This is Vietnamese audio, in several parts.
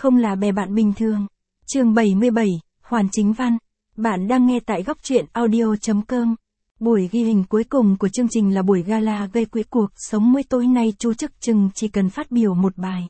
không là bè bạn bình thường. Chương 77, Hoàn Chính Văn. Bạn đang nghe tại góc truyện audio.com. Buổi ghi hình cuối cùng của chương trình là buổi gala gây quỹ cuộc sống mới tối nay. Chu Chức Chừng chỉ cần phát biểu một bài.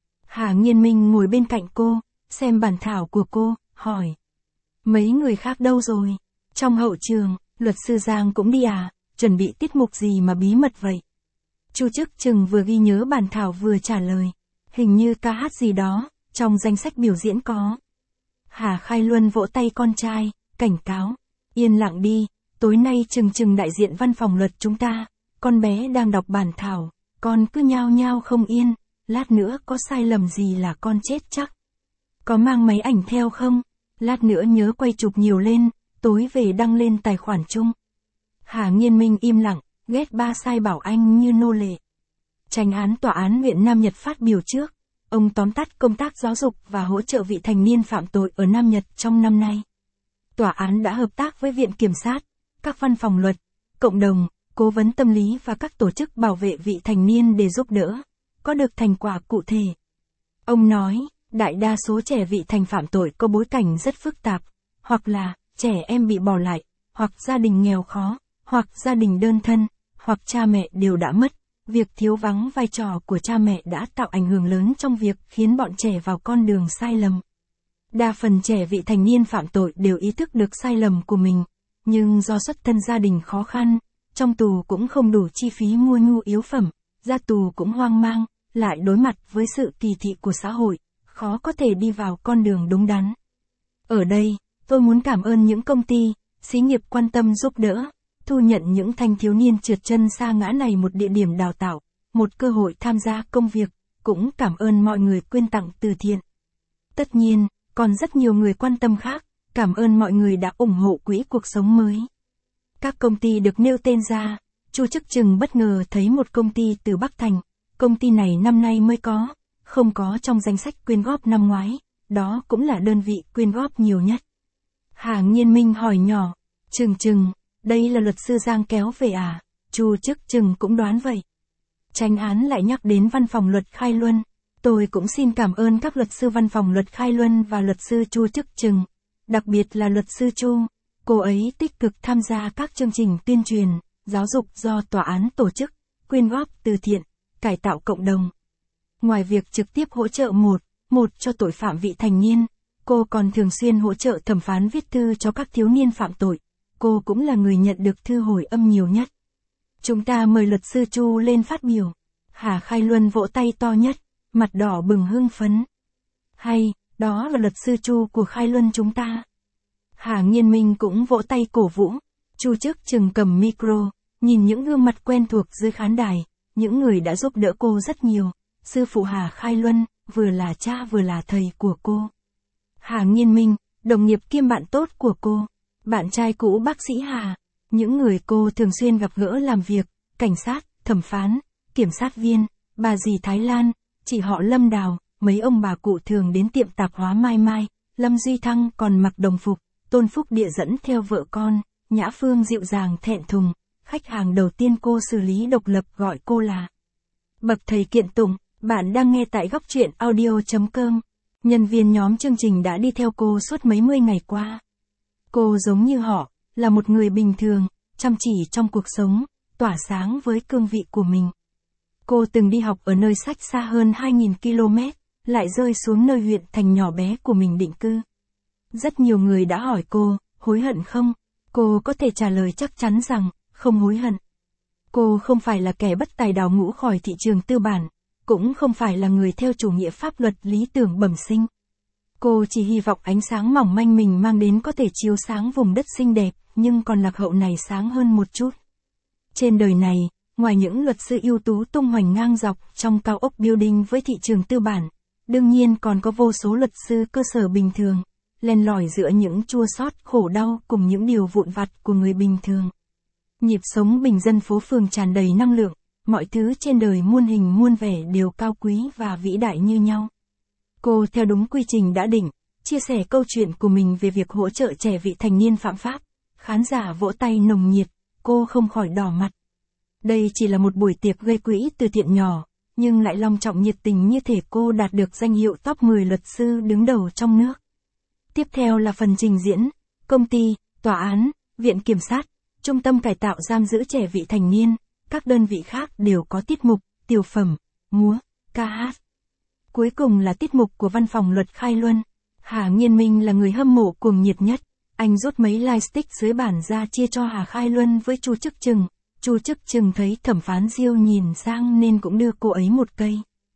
Hà Nghiên Minh ngồi bên cạnh cô, xem bản thảo của cô, hỏi. Mấy người khác đâu rồi? Trong hậu trường, luật sư Giang cũng đi à? Chuẩn bị tiết mục gì mà bí mật vậy? Chu Chức Chừng vừa ghi nhớ bản thảo vừa trả lời. Hình như ca hát gì đó, trong danh sách biểu diễn có. Hà Khai Luân vỗ tay con trai, cảnh cáo. Yên lặng đi, tối nay Chừng đại diện văn phòng luật chúng ta. Con bé đang đọc bản thảo, con cứ nhao nhao không yên. Lát nữa có sai lầm gì là con chết chắc. Có mang máy ảnh theo không? Lát nữa nhớ quay chụp nhiều lên, tối về đăng lên tài khoản chung. Hà Nghiên Minh im lặng, ghét ba sai bảo anh như nô lệ. Chánh án tòa án huyện Nam Nhật phát biểu trước. Ông tóm tắt công tác giáo dục và hỗ trợ vị thành niên phạm tội ở Nam Nhật trong năm nay. Tòa án đã hợp tác với Viện Kiểm sát, các văn phòng luật, cộng đồng, cố vấn tâm lý và các tổ chức bảo vệ vị thành niên để giúp đỡ, có được thành quả cụ thể. Ông nói, đại đa số trẻ vị thành phạm tội có bối cảnh rất phức tạp, hoặc là trẻ em bị bỏ lại, hoặc gia đình nghèo khó, hoặc gia đình đơn thân, hoặc cha mẹ đều đã mất. Việc thiếu vắng vai trò của cha mẹ đã tạo ảnh hưởng lớn trong việc khiến bọn trẻ vào con đường sai lầm. Đa phần trẻ vị thành niên phạm tội đều ý thức được sai lầm của mình, nhưng do xuất thân gia đình khó khăn, trong tù cũng không đủ chi phí mua nhu yếu phẩm, ra tù cũng hoang mang, lại đối mặt với sự kỳ thị của xã hội, khó có thể đi vào con đường đúng đắn. Ở đây, tôi muốn cảm ơn những công ty, xí nghiệp quan tâm giúp đỡ, thu nhận những thanh thiếu niên trượt chân sa ngã này một địa điểm đào tạo, một cơ hội tham gia công việc, cũng cảm ơn mọi người quyên tặng từ thiện. Tất nhiên, còn rất nhiều người quan tâm khác, cảm ơn mọi người đã ủng hộ quỹ cuộc sống mới. Các công ty được nêu tên ra, Chu Chức Chừng bất ngờ thấy một công ty từ Bắc Thành, công ty này năm nay mới có, không có trong danh sách quyên góp năm ngoái, đó cũng là đơn vị quyên góp nhiều nhất. Hà Nghiên Minh hỏi nhỏ, Chừng, đây là luật sư Giang kéo về à? Chu Chức Chừng cũng đoán vậy. Chánh án lại nhắc đến văn phòng luật Khai Luân. Tôi cũng xin cảm ơn các luật sư văn phòng luật Khai Luân và luật sư Chu Chức Chừng. Đặc biệt là luật sư Chu. Cô ấy tích cực tham gia các chương trình tuyên truyền, giáo dục do tòa án tổ chức, quyên góp từ thiện, cải tạo cộng đồng. Ngoài việc trực tiếp hỗ trợ một cho tội phạm vị thành niên, cô còn thường xuyên hỗ trợ thẩm phán viết thư cho các thiếu niên phạm tội. Cô cũng là người nhận được thư hồi âm nhiều nhất. Chúng ta mời luật sư Chu lên phát biểu. Hà Khai Luân vỗ tay to nhất, mặt đỏ bừng hưng phấn. Hay, đó là luật sư Chu của Khai Luân chúng ta. Hà Nghiên Minh cũng vỗ tay cổ vũ. Chu Chức Chừng cầm micro, nhìn những gương mặt quen thuộc dưới khán đài, những người đã giúp đỡ cô rất nhiều. Sư phụ Hà Khai Luân, vừa là cha vừa là thầy của cô. Hà Nghiên Minh, đồng nghiệp kiêm bạn tốt của cô. Bạn trai cũ bác sĩ Hà, những người cô thường xuyên gặp gỡ làm việc, cảnh sát, thẩm phán, kiểm sát viên, bà dì Thái Lan, chị họ Lâm Đào, mấy ông bà cụ thường đến tiệm tạp hóa Mai Mai, Lâm Duy Thăng còn mặc đồng phục, Tôn Phúc Địa dẫn theo vợ con, Nhã Phương dịu dàng thẹn thùng, khách hàng đầu tiên cô xử lý độc lập gọi cô là bậc thầy kiện tụng. Bạn đang nghe tại góc truyện audio.com. Nhân viên nhóm chương trình đã đi theo cô suốt mấy mươi ngày qua. Cô giống như họ, là một người bình thường, chăm chỉ trong cuộc sống, tỏa sáng với cương vị của mình. Cô từng đi học ở nơi cách xa hơn 2.000 km, lại rơi xuống nơi huyện thành nhỏ bé của mình định cư. Rất nhiều người đã hỏi cô, hối hận không? Cô có thể trả lời chắc chắn rằng, không hối hận. Cô không phải là kẻ bất tài đào ngũ khỏi thị trường tư bản, cũng không phải là người theo chủ nghĩa pháp luật lý tưởng bẩm sinh. Cô chỉ hy vọng ánh sáng mỏng manh mình mang đến có thể chiếu sáng vùng đất xinh đẹp, nhưng còn lạc hậu này sáng hơn một chút. Trên đời này, ngoài những luật sư ưu tú tung hoành ngang dọc trong cao ốc building với thị trường tư bản, đương nhiên còn có vô số luật sư cơ sở bình thường, len lỏi giữa những chua xót khổ đau cùng những điều vụn vặt của người bình thường. Nhịp sống bình dân phố phường tràn đầy năng lượng, mọi thứ trên đời muôn hình muôn vẻ đều cao quý và vĩ đại như nhau. Cô theo đúng quy trình đã định, chia sẻ câu chuyện của mình về việc hỗ trợ trẻ vị thành niên phạm pháp. Khán giả vỗ tay nồng nhiệt, cô không khỏi đỏ mặt. Đây chỉ là một buổi tiệc gây quỹ từ thiện nhỏ, nhưng lại long trọng nhiệt tình như thể cô đạt được danh hiệu top 10 luật sư đứng đầu trong nước. Tiếp theo là phần trình diễn, công ty, tòa án, viện kiểm sát, trung tâm cải tạo giam giữ trẻ vị thành niên, các đơn vị khác đều có tiết mục, tiểu phẩm, múa, ca hát. Cuối cùng là tiết mục của văn phòng luật Khai Luân. Hà Nghiên Minh là người hâm mộ cuồng nhiệt nhất. Anh rút mấy lightstick dưới bàn ra chia cho Hà Khai Luân với Chu Chức Chừng. Chu Chức Chừng thấy thẩm phán Diêu nhìn sang nên cũng đưa cô ấy một cây.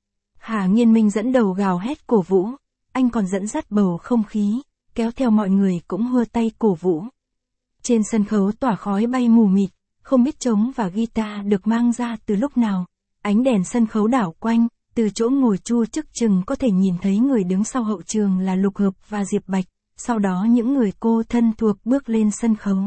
Hà Nghiên Minh dẫn đầu gào hét cổ vũ. Anh còn dẫn dắt bầu không khí, kéo theo mọi người cũng hơ tay cổ vũ. Trên sân khấu tỏa khói bay mù mịt, không biết trống và guitar được mang ra từ lúc nào. Ánh đèn sân khấu đảo quanh, từ chỗ ngồi Chu Chức Chừng có thể nhìn thấy người đứng sau hậu trường là Lục Hợp và Diệp Bạch, sau đó những người cô thân thuộc bước lên sân khấu.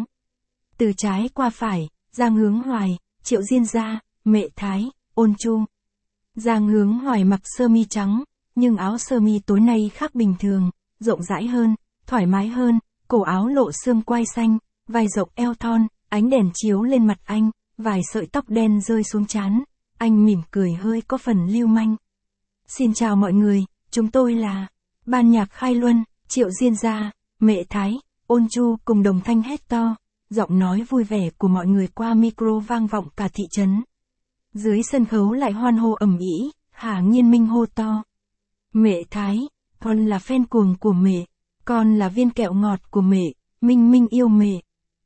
Từ trái qua phải, Giang Hướng Hoài, Triệu Diên Gia, Mẹ Thái, Ôn Chu. Giang Hướng Hoài mặc sơ mi trắng, nhưng áo sơ mi tối nay khác bình thường, rộng rãi hơn, thoải mái hơn, cổ áo lộ xương quai xanh, vai rộng eo thon, ánh đèn chiếu lên mặt anh, vài sợi tóc đen rơi xuống trán. Anh mỉm cười hơi có phần lưu manh. Xin chào mọi người, chúng tôi là ban nhạc Khai Luân, Triệu Diên Gia, Mẹ Thái, Ôn Chu cùng đồng thanh hét to. Giọng nói vui vẻ của mọi người qua micro vang vọng cả thị trấn. Dưới sân khấu lại hoan hô ầm ĩ, Hà Nghiên Minh hô to. Mẹ Thái, con là fan cuồng của mẹ, con là viên kẹo ngọt của mẹ, Minh Minh yêu mẹ.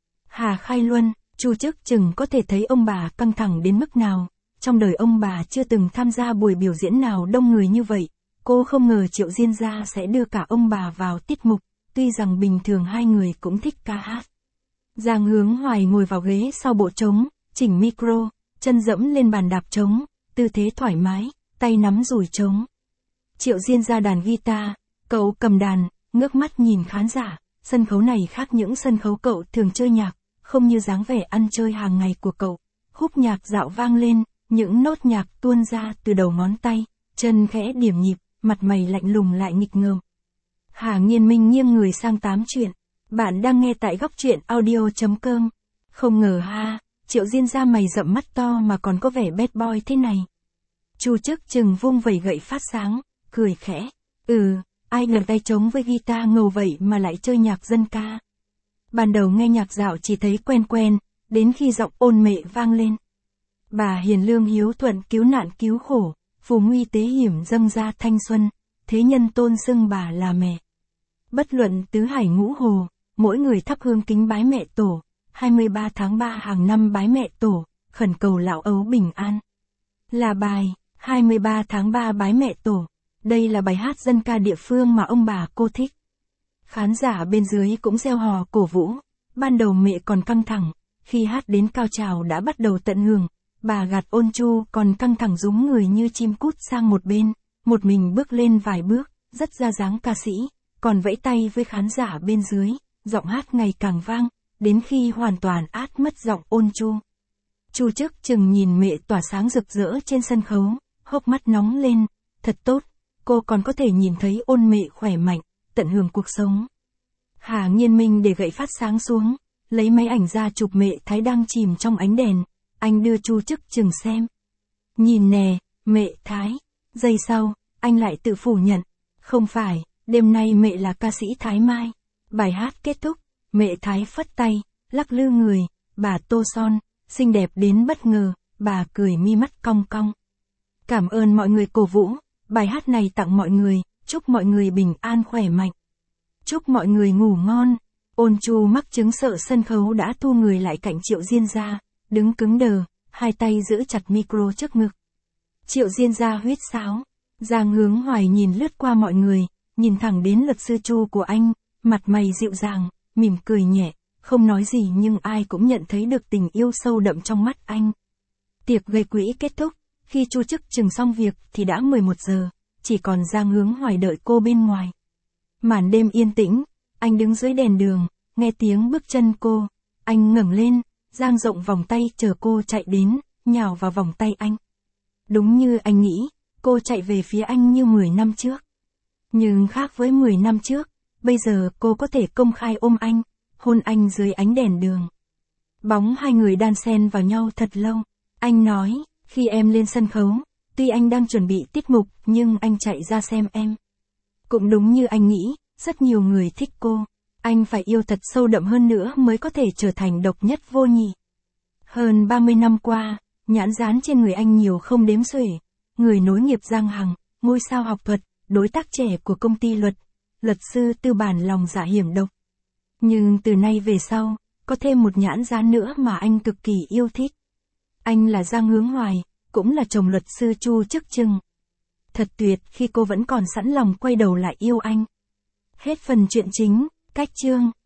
Hà Khai Luân, Chu Chức Chừng có thể thấy ông bà căng thẳng đến mức nào. Trong đời ông bà chưa từng tham gia buổi biểu diễn nào đông người như vậy. Cô không ngờ Triệu Diên Gia sẽ đưa cả ông bà vào tiết mục, tuy rằng bình thường hai người cũng thích ca hát. Giang Hướng Hoài ngồi vào ghế sau bộ trống, chỉnh micro, chân dẫm lên bàn đạp trống, tư thế thoải mái, tay nắm dùi trống. Triệu Diên Gia đàn guitar, cậu cầm đàn, ngước mắt nhìn khán giả. Sân khấu này khác những sân khấu cậu thường chơi nhạc, không như dáng vẻ ăn chơi hàng ngày của cậu. Khúc nhạc dạo vang lên, những nốt nhạc tuôn ra từ đầu ngón tay, chân khẽ điểm nhịp, mặt mày lạnh lùng lại nghịch ngợm. Hà Nghiên Minh nghiêng người sang tám chuyện. Bạn đang nghe tại góc truyện audio.com. Không ngờ ha, Triệu Diên Gia mày rậm mắt to mà còn có vẻ bad boy thế này. Chu Chức Chừng vung vẩy gậy phát sáng, cười khẽ. Ai ngờ tay trống với guitar ngầu vậy mà lại chơi nhạc dân ca. Ban đầu nghe nhạc dạo chỉ thấy quen quen, đến khi giọng ôn mẹ vang lên. Bà hiền lương hiếu thuận cứu nạn cứu khổ, phù nguy tế hiểm dâng ra thanh xuân, thế nhân tôn xưng bà là mẹ. Bất luận tứ hải ngũ hồ, mỗi người thắp hương kính bái mẹ tổ, 23 tháng 3 hàng năm bái mẹ tổ, khẩn cầu lão ấu bình an. Là bài, 23 tháng 3 bái mẹ tổ. Đây là bài hát dân ca địa phương mà ông bà cô thích. Khán giả bên dưới cũng reo hò cổ vũ. Ban đầu mẹ còn căng thẳng, khi hát đến cao trào đã bắt đầu tận hưởng. Bà gạt Ôn Chu còn căng thẳng rúm người như chim cút sang một bên, một mình bước lên vài bước, rất ra dáng ca sĩ, còn vẫy tay với khán giả bên dưới, giọng hát ngày càng vang, đến khi hoàn toàn át mất giọng Ôn Chu. Chu Chức Chừng nhìn mẹ tỏa sáng rực rỡ trên sân khấu, hốc mắt nóng lên, thật tốt, cô còn có thể nhìn thấy Ôn mẹ khỏe mạnh, tận hưởng cuộc sống. Hà Nghiên Minh để gậy phát sáng xuống, lấy máy ảnh ra chụp mẹ Thái đang chìm trong ánh đèn. Anh đưa Chu Chức Chừng xem. Nhìn nè, mẹ Thái. Giây sau, anh lại tự phủ nhận. Không phải, đêm nay mẹ là ca sĩ Thái Mai. Bài hát kết thúc, mẹ Thái phất tay, lắc lư người, bà tô son, xinh đẹp đến bất ngờ, bà cười mi mắt cong cong. Cảm ơn mọi người cổ vũ, bài hát này tặng mọi người, chúc mọi người bình an khỏe mạnh. Chúc mọi người ngủ ngon. Ôn Chu mắc chứng sợ sân khấu đã thu người lại cạnh Triệu Diên Gia. Đứng cứng đờ, hai tay giữ chặt micro trước ngực. Triệu Diên Gia huýt sáo. Giang Hướng Hoài nhìn lướt qua mọi người, nhìn thẳng đến luật sư Chu của anh, mặt mày dịu dàng, mỉm cười nhẹ, không nói gì nhưng ai cũng nhận thấy được tình yêu sâu đậm trong mắt anh. Tiệc gây quỹ kết thúc, khi Chu Chức Chừng xong việc thì đã 11 giờ, chỉ còn Giang Hướng Hoài đợi cô bên ngoài. Màn đêm yên tĩnh, anh đứng dưới đèn đường, nghe tiếng bước chân cô, anh ngẩng lên, dang rộng vòng tay chờ cô chạy đến, nhào vào vòng tay anh. Đúng như anh nghĩ, cô chạy về phía anh như 10 năm trước. Nhưng khác với 10 năm trước, bây giờ cô có thể công khai ôm anh, hôn anh dưới ánh đèn đường. Bóng hai người đan xen vào nhau thật lâu. Anh nói, khi em lên sân khấu, Tuy anh đang chuẩn bị tiết mục, nhưng anh chạy ra xem em. Cũng đúng như anh nghĩ, rất nhiều người thích cô. Anh phải yêu thật sâu đậm hơn nữa mới có thể trở thành độc nhất vô nhị. Hơn 30 năm qua, nhãn dán trên người anh nhiều không đếm xuể. Người nối nghiệp Giang Hằng, ngôi sao học thuật, đối tác trẻ của công ty luật sư tư bản lòng dạ hiểm độc. Nhưng từ nay về sau, có thêm một nhãn dán nữa mà anh cực kỳ yêu thích. Anh là Giang Hướng Hoài, cũng là chồng luật sư Chu Chức Trừng. Thật tuyệt khi cô vẫn còn sẵn lòng quay đầu lại yêu anh. Hết phần chuyện chính, cách chương.